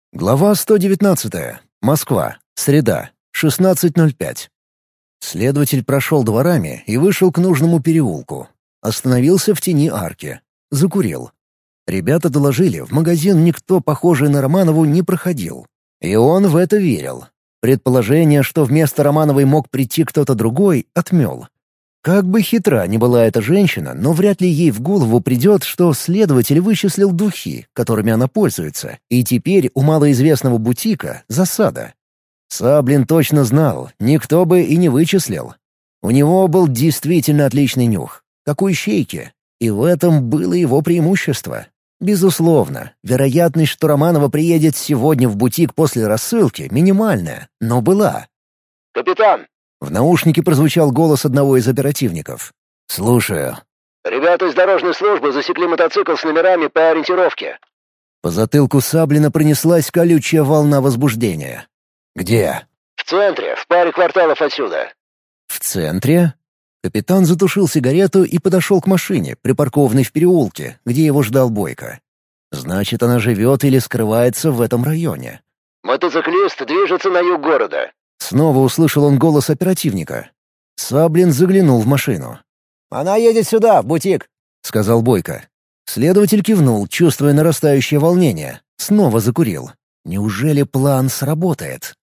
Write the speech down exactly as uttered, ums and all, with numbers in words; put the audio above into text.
Глава сто девятнадцатая. Москва. Среда. шестнадцать ноль пять. Следователь прошел дворами и вышел к нужному переулку. Остановился в тени арки. Закурил. Ребята доложили, в магазин никто, похожий на Романову, не проходил. И он в это верил. Предположение, что вместо Романовой мог прийти кто-то другой, отмел. Как бы хитра ни была эта женщина, но вряд ли ей в голову придет, что следователь вычислил духи, которыми она пользуется, и теперь у малоизвестного бутика засада. Саблин точно знал, никто бы и не вычислил. У него был действительно отличный нюх, как у ищейки, и в этом было его преимущество. Безусловно, вероятность, что Романова приедет сегодня в бутик после рассылки, минимальная, но была. «Капитан!» В наушнике прозвучал голос одного из оперативников. «Слушаю». «Ребята из дорожной службы засекли мотоцикл с номерами по ориентировке». По затылку Саблина пронеслась колючая волна возбуждения. «Где?» «В центре, в паре кварталов отсюда». «В центре?» Капитан затушил сигарету и подошел к машине, припаркованной в переулке, где его ждал Бойко. «Значит, она живет или скрывается в этом районе». «Мотоциклист движется на юг города». Снова услышал он голос оперативника. Саблин заглянул в машину. «Она едет сюда, в бутик», — сказал Бойко. Следователь кивнул, чувствуя нарастающее волнение. Снова закурил. Неужели план сработает?